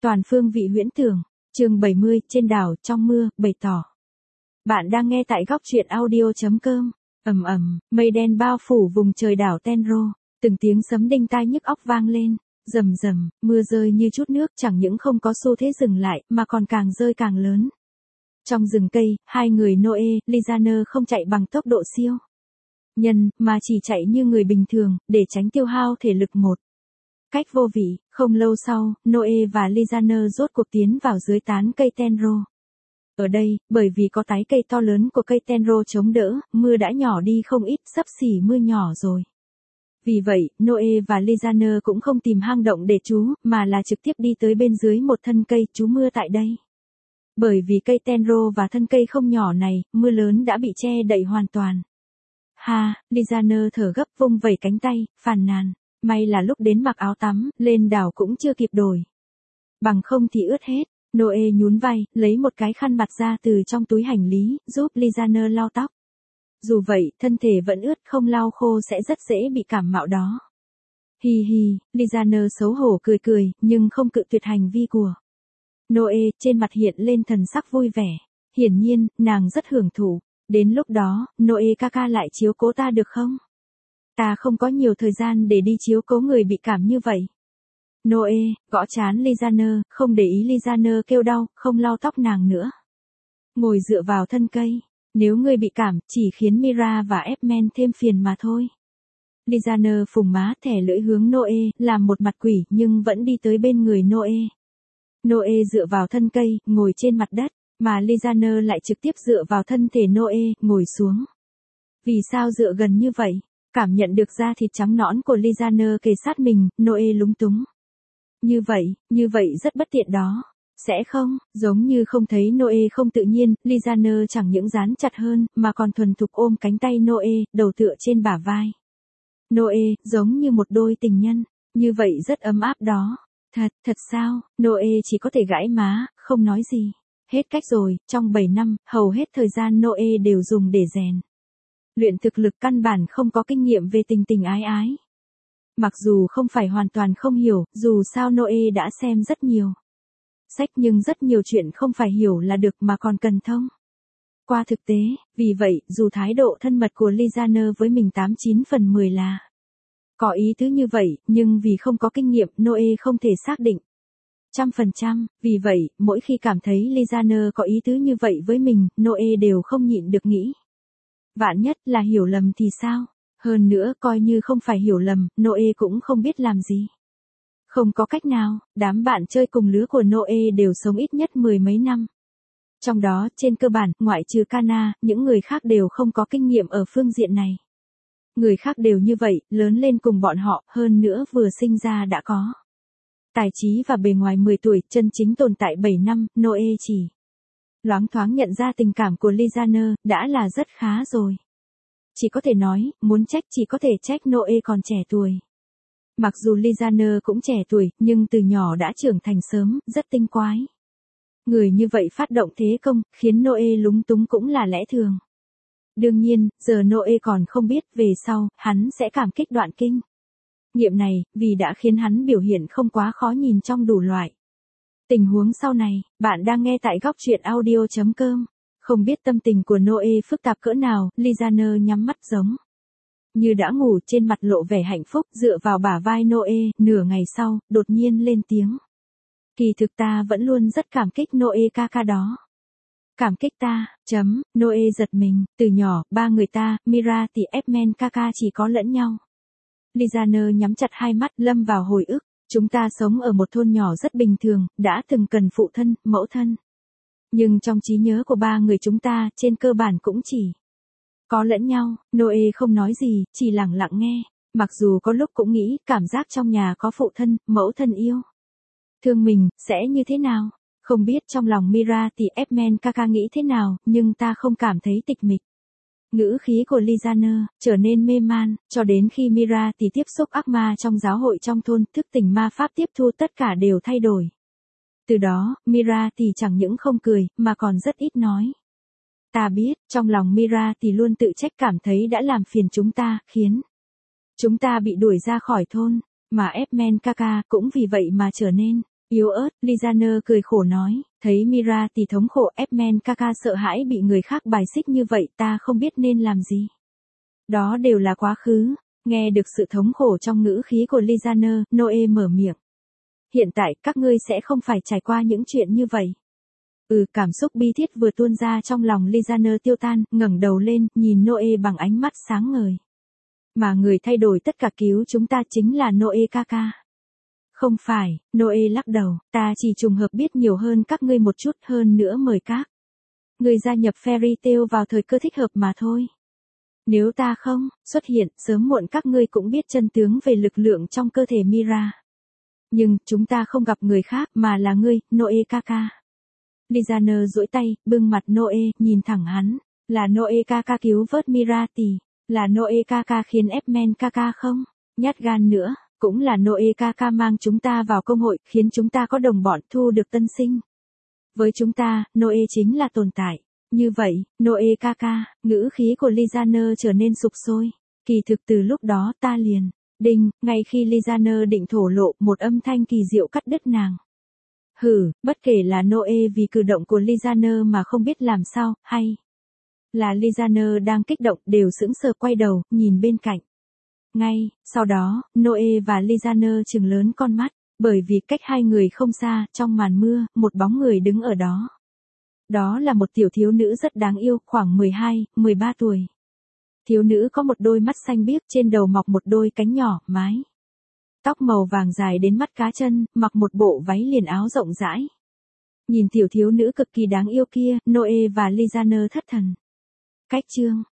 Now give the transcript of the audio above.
Toàn phương vị huyễn tưởng, chương 70, trên đảo, trong mưa, bày tỏ. Bạn đang nghe tại góc truyện audio.com. Mây đen bao phủ vùng trời đảo Tenro, từng tiếng sấm đinh tai nhức óc vang lên, rầm rầm, mưa rơi như chút nước, chẳng những không có xu thế dừng lại, mà còn càng rơi càng lớn. Trong rừng cây, hai người Noe, Lizaner không chạy bằng tốc độ siêu nhân, mà chỉ chạy như người bình thường, để tránh tiêu hao thể lực một cách vô vị. Không lâu sau, Noe và Lizaner rốt cuộc tiến vào dưới tán cây Tenro. Ở đây, bởi vì có tái cây to lớn của cây Tenro chống đỡ, mưa đã nhỏ đi không ít, xấp xỉ mưa nhỏ rồi. Vì vậy, Noe và Lizaner cũng không tìm hang động để trú, mà là trực tiếp đi tới bên dưới một thân cây trú mưa tại đây. Bởi vì cây Tenro và thân cây không nhỏ này, mưa lớn đã bị che đậy hoàn toàn. Lizaner thở gấp vung vẩy cánh tay, phàn nàn. May là lúc đến mặc áo tắm, lên đảo cũng chưa kịp đổi. Bằng không thì ướt hết. Noe nhún vai, lấy một cái khăn mặt ra từ trong túi hành lý, giúp Lizaner lau tóc. Dù vậy, thân thể vẫn ướt, không lau khô sẽ rất dễ bị cảm mạo đó. Hi hi, Lizaner xấu hổ cười cười, nhưng không cự tuyệt hành vi của Noe, trên mặt hiện lên thần sắc vui vẻ. Hiển nhiên, nàng rất hưởng thụ. Đến lúc đó, Noe ca lại chiếu cố ta được không? Ta không có nhiều thời gian để đi chiếu cố người bị cảm như vậy. Noe, gõ trán Lizaner, không để ý Lizaner kêu đau, không lau tóc nàng nữa. Ngồi dựa vào thân cây. Nếu ngươi bị cảm, chỉ khiến Mira và Edmund thêm phiền mà thôi. Lizaner phùng má thẻ lưỡi hướng Noe, làm một mặt quỷ nhưng vẫn đi tới bên người Noe. Noe dựa vào thân cây, ngồi trên mặt đất, mà Lizaner lại trực tiếp dựa vào thân thể Noe, ngồi xuống. Vì sao dựa gần như vậy? Cảm nhận được da thịt trắng nõn của Lizaner kề sát mình, Noe lúng túng. Như vậy rất bất tiện đó. Sẽ không, giống như không thấy Noe không tự nhiên, Lizaner chẳng những dán chặt hơn, mà còn thuần thục ôm cánh tay Noe, đầu tựa trên bả vai. Noe, giống như một đôi tình nhân, như vậy rất ấm áp đó. Thật sao? Noe chỉ có thể gãi má, không nói gì. Hết cách rồi, trong 7 năm, hầu hết thời gian Noe đều dùng để rèn luyện thực lực, căn bản không có kinh nghiệm về tình tình ái ái. Mặc dù không phải hoàn toàn không hiểu, dù sao Noe đã xem rất nhiều sách, nhưng rất nhiều chuyện không phải hiểu là được mà còn cần thông qua thực tế. Vì vậy, dù thái độ thân mật của Lizaner với mình 89 phần 10 là có ý tứ như vậy, nhưng vì không có kinh nghiệm, Noe không thể xác định 100%. Vì vậy, mỗi khi cảm thấy Lizaner có ý tứ như vậy với mình, Noe đều không nhịn được nghĩ. Vạn nhất là hiểu lầm thì sao? Hơn nữa, coi như không phải hiểu lầm, Noe cũng không biết làm gì. Không có cách nào, đám bạn chơi cùng lứa của Noe đều sống ít nhất 10 mấy năm. Trong đó, trên cơ bản, ngoại trừ Kana, những người khác đều không có kinh nghiệm ở phương diện này. Người khác đều như vậy, lớn lên cùng bọn họ, hơn nữa vừa sinh ra đã có tài trí và bề ngoài 10 tuổi, chân chính tồn tại 7 năm, Noe chỉ loáng thoáng nhận ra tình cảm của Lizaner, đã là rất khá rồi. Chỉ có thể nói, muốn trách chỉ có thể trách Noe còn trẻ tuổi. Mặc dù Lizaner cũng trẻ tuổi, nhưng từ nhỏ đã trưởng thành sớm, rất tinh quái. Người như vậy phát động thế công, khiến Noe lúng túng cũng là lẽ thường. Đương nhiên, giờ Noe còn không biết, về sau, hắn sẽ cảm kích đoạn kinh nghiệm này, vì đã khiến hắn biểu hiện không quá khó nhìn trong đủ loại tình huống sau này. Bạn đang nghe tại góc truyện audio.com. Không biết tâm tình của Noe phức tạp cỡ nào, Lizaner nhắm mắt giống như đã ngủ, trên mặt lộ vẻ hạnh phúc, dựa vào bả vai Noe. Nửa ngày sau, đột nhiên lên tiếng. Kỳ thực ta vẫn luôn rất cảm kích Noe ca đó. Cảm kích ta, Noe giật mình, từ nhỏ, ba người ta, Mira thì Edmund ca chỉ có lẫn nhau. Lizaner nhắm chặt hai mắt, lâm vào hồi ức. Chúng ta sống ở một thôn nhỏ rất bình thường, đã từng cần phụ thân, mẫu thân. Nhưng trong trí nhớ của ba người chúng ta, trên cơ bản cũng chỉ có lẫn nhau. Noe không nói gì, chỉ lặng lặng nghe. Mặc dù có lúc cũng nghĩ, cảm giác trong nhà có phụ thân, mẫu thân yêu thương mình, sẽ như thế nào? Không biết trong lòng Mira thì Edmund ca nghĩ thế nào, nhưng ta không cảm thấy tịch mịch. Ngữ khí của Lizaner trở nên mê man, cho đến khi Mira thì tiếp xúc ác ma trong giáo hội trong thôn, thức tỉnh ma pháp tiếp thu, tất cả đều thay đổi. Từ đó, Mira thì chẳng những không cười, mà còn rất ít nói. Ta biết, trong lòng Mira thì luôn tự trách, cảm thấy đã làm phiền chúng ta, khiến chúng ta bị đuổi ra khỏi thôn, mà Edmund ca cũng vì vậy mà trở nên Yếu ớt, Lizaner cười khổ nói, thấy Mira thì thống khổ, Edmund Kaka sợ hãi bị người khác bài xích như vậy, ta không biết nên làm gì. Đó đều là quá khứ. Nghe được sự thống khổ trong ngữ khí của Lizaner, Noe mở miệng. Hiện tại các ngươi sẽ không phải trải qua những chuyện như vậy. Cảm xúc bi thiết vừa tuôn ra trong lòng Lizaner tiêu tan, ngẩng đầu lên, nhìn Noe bằng ánh mắt sáng ngời. Mà người thay đổi tất cả cứu chúng ta chính là Noe Kaka. Không phải, Noe lắc đầu, ta chỉ trùng hợp biết nhiều hơn các ngươi một chút, hơn nữa mời các ngươi gia nhập Fairy Tail vào thời cơ thích hợp mà thôi. Nếu ta không xuất hiện, sớm muộn các ngươi cũng biết chân tướng về lực lượng trong cơ thể Mira. Nhưng, chúng ta không gặp người khác, mà là ngươi, Noe Kaka. Lizaner duỗi tay, bưng mặt Noe, nhìn thẳng hắn. Là Noe Kaka cứu vớt Mira tỷ. Là Noe Kaka khiến Edmund Kaka không nhát gan nữa. Cũng là Noe Kaka mang chúng ta vào công hội, khiến chúng ta có đồng bọn thu được tân sinh. Với chúng ta, Noe chính là tồn tại. Như vậy, Noe Kaka, ngữ khí của Lizaner trở nên sục sôi. Kỳ thực từ lúc đó ta liền. Đinh, ngay khi Lizaner định thổ lộ, một âm thanh kỳ diệu cắt đứt nàng. Bất kể là Noe vì cử động của Lizaner mà không biết làm sao, hay là Lizaner đang kích động, đều sững sờ quay đầu, nhìn bên cạnh. Ngay, sau đó, Noe và Lizaner trừng lớn con mắt, bởi vì cách hai người không xa, trong màn mưa, một bóng người đứng ở đó. Đó là một tiểu thiếu nữ rất đáng yêu, khoảng 12, 13 tuổi. Thiếu nữ có một đôi mắt xanh biếc, trên đầu mọc một đôi cánh nhỏ, mái tóc màu vàng dài đến mắt cá chân, mặc một bộ váy liền áo rộng rãi. Nhìn tiểu thiếu nữ cực kỳ đáng yêu kia, Noe và Lizaner thất thần. Cách chương